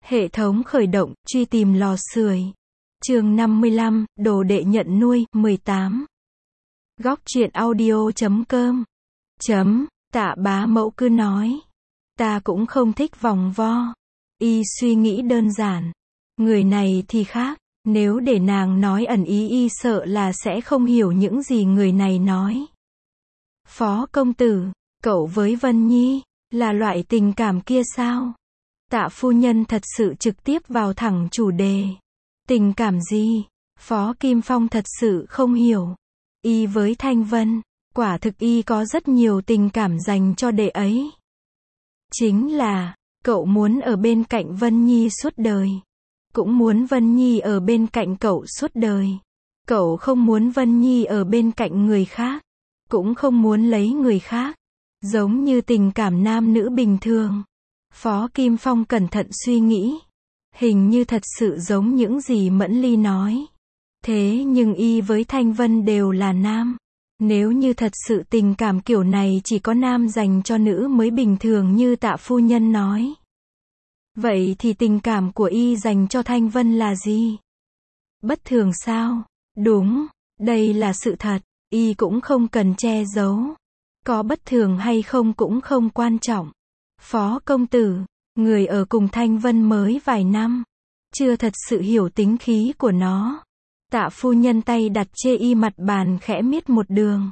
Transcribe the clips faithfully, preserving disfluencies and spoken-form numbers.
Hệ thống khởi động, truy tìm lò sưởi. Chương năm mươi lăm, đồ đệ nhận nuôi, mười tám. Góc truyện audio chấm com. Chấm, Tạ bá mẫu cứ nói. Ta cũng không thích vòng vo. Y suy nghĩ đơn giản. Người này thì khác, nếu để nàng nói ẩn ý y sợ là sẽ không hiểu những gì người này nói. Phó công tử, cậu với Vân Nhi, là loại tình cảm kia sao? Tạ phu nhân thật sự trực tiếp vào thẳng chủ đề. Tình cảm gì? Phó Kim Phong thật sự không hiểu. Y với Thanh Vân, quả thực y có rất nhiều tình cảm dành cho đệ ấy. Chính là, cậu muốn ở bên cạnh Vân Nhi suốt đời. Cũng muốn Vân Nhi ở bên cạnh cậu suốt đời. Cậu không muốn Vân Nhi ở bên cạnh người khác. Cũng không muốn lấy người khác. Giống như tình cảm nam nữ bình thường. Phó Kim Phong cẩn thận suy nghĩ. Hình như thật sự giống những gì Mẫn Ly nói. Thế nhưng y với Thanh Vân đều là nam. Nếu như thật sự tình cảm kiểu này chỉ có nam dành cho nữ mới bình thường như Tạ phu nhân nói. Vậy thì tình cảm của y dành cho Thanh Vân là gì? Bất thường sao? Đúng, đây là sự thật, y cũng không cần che giấu. Có bất thường hay không cũng không quan trọng. Phó công tử, người ở cùng Thanh Vân mới vài năm, chưa thật sự hiểu tính khí của nó. Tạ phu nhân tay đặt chê y mặt bàn khẽ miết một đường.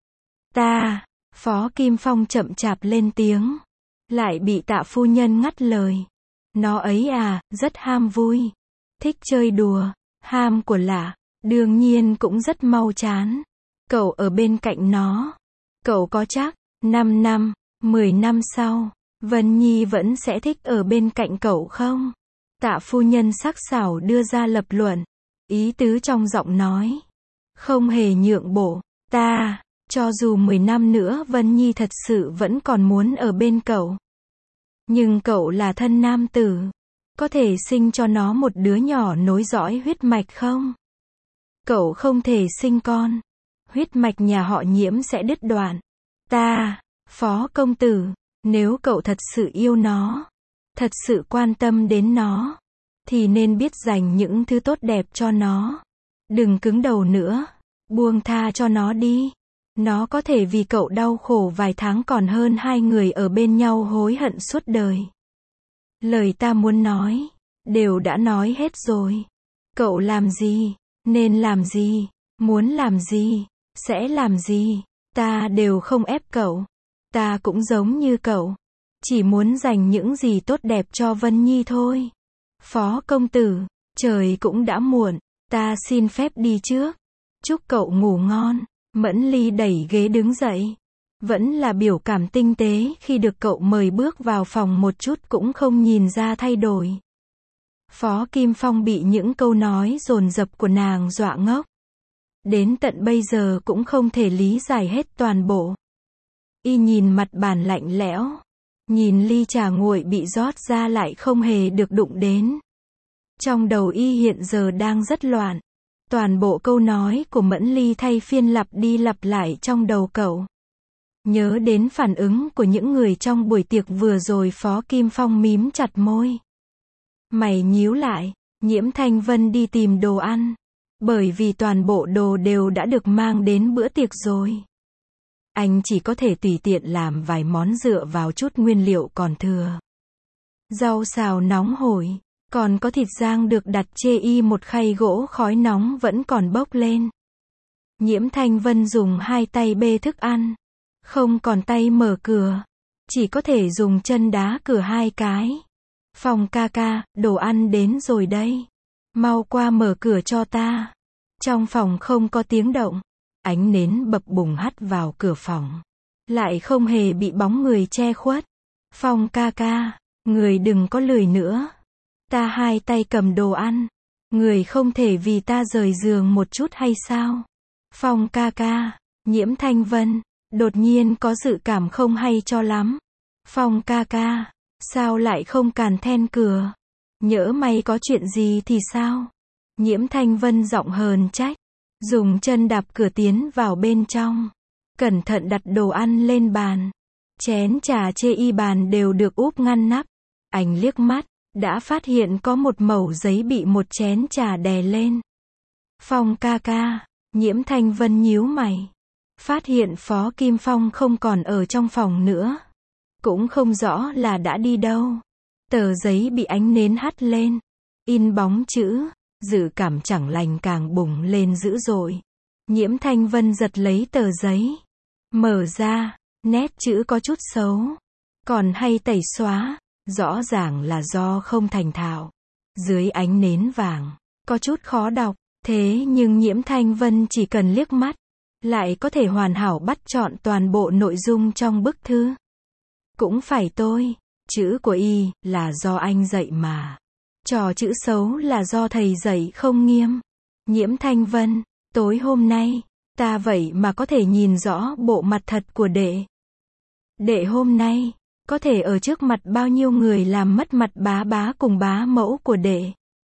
Ta, Phó Kim Phong chậm chạp lên tiếng. Lại bị Tạ phu nhân ngắt lời. Nó ấy à, rất ham vui. Thích chơi đùa, ham của lạ, đương nhiên cũng rất mau chán. Cậu ở bên cạnh nó. Cậu có chắc, năm năm, mười năm sau, Vân Nhi vẫn sẽ thích ở bên cạnh cậu không? Tạ phu nhân sắc sảo đưa ra lập luận. Ý tứ trong giọng nói. Không hề nhượng bộ. Ta, cho dù mười năm nữa Vân Nhi thật sự vẫn còn muốn ở bên cậu. Nhưng cậu là thân nam tử. Có thể sinh cho nó một đứa nhỏ nối dõi huyết mạch không? Cậu không thể sinh con. Huyết mạch nhà họ Nhiễm sẽ đứt đoạn. Ta, Phó công tử, nếu cậu thật sự yêu nó, thật sự quan tâm đến nó, thì nên biết dành những thứ tốt đẹp cho nó. Đừng cứng đầu nữa. Buông tha cho nó đi. Nó có thể vì cậu đau khổ vài tháng còn hơn hai người ở bên nhau hối hận suốt đời. Lời ta muốn nói, đều đã nói hết rồi. Cậu làm gì, nên làm gì, muốn làm gì, sẽ làm gì, ta đều không ép cậu. Ta cũng giống như cậu. Chỉ muốn dành những gì tốt đẹp cho Vân Nhi thôi. Phó công tử, trời cũng đã muộn, ta xin phép đi trước. Chúc cậu ngủ ngon. Mẫn Ly đẩy ghế đứng dậy. Vẫn là biểu cảm tinh tế khi được cậu mời bước vào phòng một chút cũng không nhìn ra thay đổi. Phó Kim Phong bị những câu nói dồn dập của nàng dọa ngốc. Đến tận bây giờ cũng không thể lý giải hết toàn bộ. Y nhìn mặt bàn lạnh lẽo. Nhìn ly trà nguội bị rót ra lại không hề được đụng đến. Trong đầu y hiện giờ đang rất loạn. Toàn bộ câu nói của Mẫn Ly thay phiên lặp đi lặp lại trong đầu cậu. Nhớ đến phản ứng của những người trong buổi tiệc vừa rồi. Phó Kim Phong mím chặt môi. Mày nhíu lại. Nhiễm Thanh Vân đi tìm đồ ăn. Bởi vì toàn bộ đồ đều đã được mang đến bữa tiệc rồi. Anh chỉ có thể tùy tiện làm vài món dựa vào chút nguyên liệu còn thừa. Rau xào nóng hổi. Còn có thịt rang được đặt chê y một khay gỗ khói nóng vẫn còn bốc lên. Nhiễm Thanh Vân dùng hai tay bê thức ăn. Không còn tay mở cửa. Chỉ có thể dùng chân đá cửa hai cái. Phong ca ca, đồ ăn đến rồi đây. Mau qua mở cửa cho ta. Trong phòng không có tiếng động. Ánh nến bập bùng hắt vào cửa phòng. Lại không hề bị bóng người che khuất. Phong ca ca, người đừng có lười nữa. Ta hai tay cầm đồ ăn. Người không thể vì ta rời giường một chút hay sao? Phong ca ca, Nhiễm Thanh Vân, đột nhiên có dự cảm không hay cho lắm. Phong ca ca, sao lại không càn then cửa? Nhỡ may có chuyện gì thì sao? Nhiễm Thanh Vân giọng hờn trách. Dùng chân đạp cửa tiến vào bên trong. Cẩn thận đặt đồ ăn lên bàn. Chén trà chê y bàn đều được úp ngăn nắp. Anh liếc mắt. đã phát hiện có một mẩu giấy bị một chén trà đè lên. Phong ca ca, Nhiễm Thanh Vân nhíu mày. Phát hiện Phó Kim Phong không còn ở trong phòng nữa. Cũng không rõ là đã đi đâu. Tờ giấy bị ánh nến hắt lên. In bóng chữ, dự cảm chẳng lành càng bùng lên dữ dội. Nhiễm Thanh Vân giật lấy tờ giấy. Mở ra, nét chữ có chút xấu. Còn hay tẩy xóa, rõ ràng là do không thành thạo. Dưới ánh nến vàng, có chút khó đọc. Thế nhưng Nhiễm Thanh Vân chỉ cần liếc mắt, lại có thể hoàn hảo bắt chọn toàn bộ nội dung trong bức thư. Cũng phải tôi, chữ của y là do anh dạy mà. Trò chữ xấu là do thầy dạy không nghiêm. Nhiễm Thanh Vân, tối hôm nay, ta vậy mà có thể nhìn rõ bộ mặt thật của đệ. Đệ hôm nay, có thể ở trước mặt bao nhiêu người làm mất mặt bá bá cùng bá mẫu của đệ.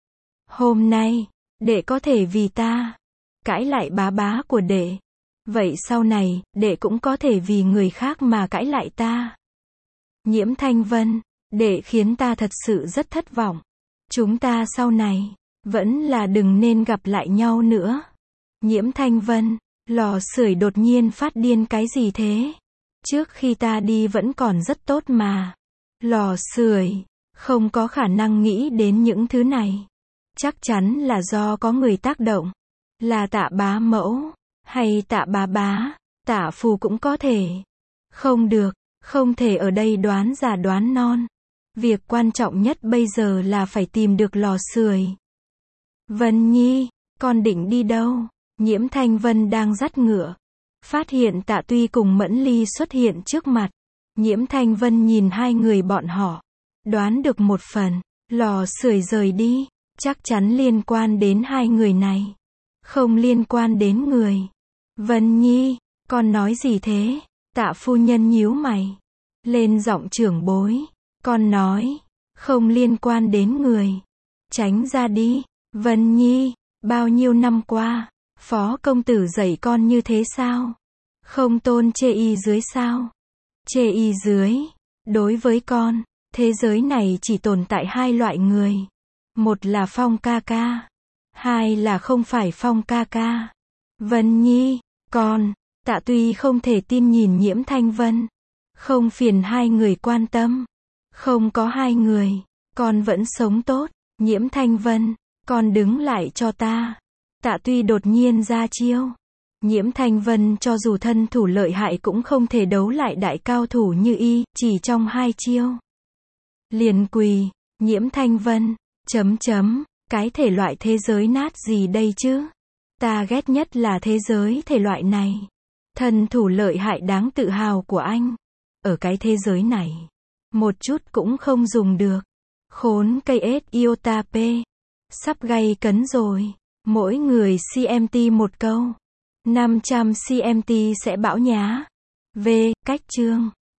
Hôm nay, đệ có thể vì ta, cãi lại bá bá của đệ. Vậy sau này, đệ cũng có thể vì người khác mà cãi lại ta. Nhiễm Thanh Vân, đệ khiến ta thật sự rất thất vọng. Chúng ta sau này, vẫn là đừng nên gặp lại nhau nữa. Nhiễm Thanh Vân, lò sưởi đột nhiên phát điên cái gì thế? Trước khi ta đi vẫn còn rất tốt mà. Lò sưởi, không có khả năng nghĩ đến những thứ này. Chắc chắn là do có người tác động. Là Tạ bá mẫu, hay Tạ bá bá, Tạ phù cũng có thể. Không được, không thể ở đây đoán già đoán non. Việc quan trọng nhất bây giờ là phải tìm được lò sưởi. Vân Nhi, con định đi đâu? Nhiễm Thanh Vân đang dắt ngựa. Phát hiện Tạ Tuy cùng Mẫn Ly xuất hiện trước mặt. Nhiễm Thanh Vân nhìn hai người bọn họ. Đoán được một phần, lò sưởi rời đi, chắc chắn liên quan đến hai người này. Không liên quan đến người. Vân Nhi, con nói gì thế? Tạ phu nhân nhíu mày. Lên giọng trưởng bối. Con nói, không liên quan đến người. Tránh ra đi. Vân Nhi, bao nhiêu năm qua, Phó công tử dạy con như thế sao? Không tôn chê y dưới sao? Chê y dưới. Đối với con, thế giới này chỉ tồn tại hai loại người. Một là Phong ca ca. Hai là không phải Phong ca ca. Vân Nhi, con, Tạ Tuy không thể tin nhìn Nhiễm Thanh Vân. Không phiền hai người quan tâm. Không có hai người, con vẫn sống tốt. Nhiễm Thanh Vân, con đứng lại cho ta. Tạ Tuy đột nhiên ra chiêu. Nhiễm Thanh Vân cho dù thân thủ lợi hại cũng không thể đấu lại đại cao thủ như y, chỉ trong hai chiêu. Liền quỳ. Nhiễm Thanh Vân, chấm chấm, cái thể loại thế giới nát gì đây chứ? Ta ghét nhất là thế giới thể loại này. Thân thủ lợi hại đáng tự hào của anh. Ở cái thế giới này, một chút cũng không dùng được. Khốn cây ết iota p. Sắp gay cấn rồi. Mỗi người xê em tê một câu. năm trăm xê em tê sẽ bão nhá. V. Cách chương.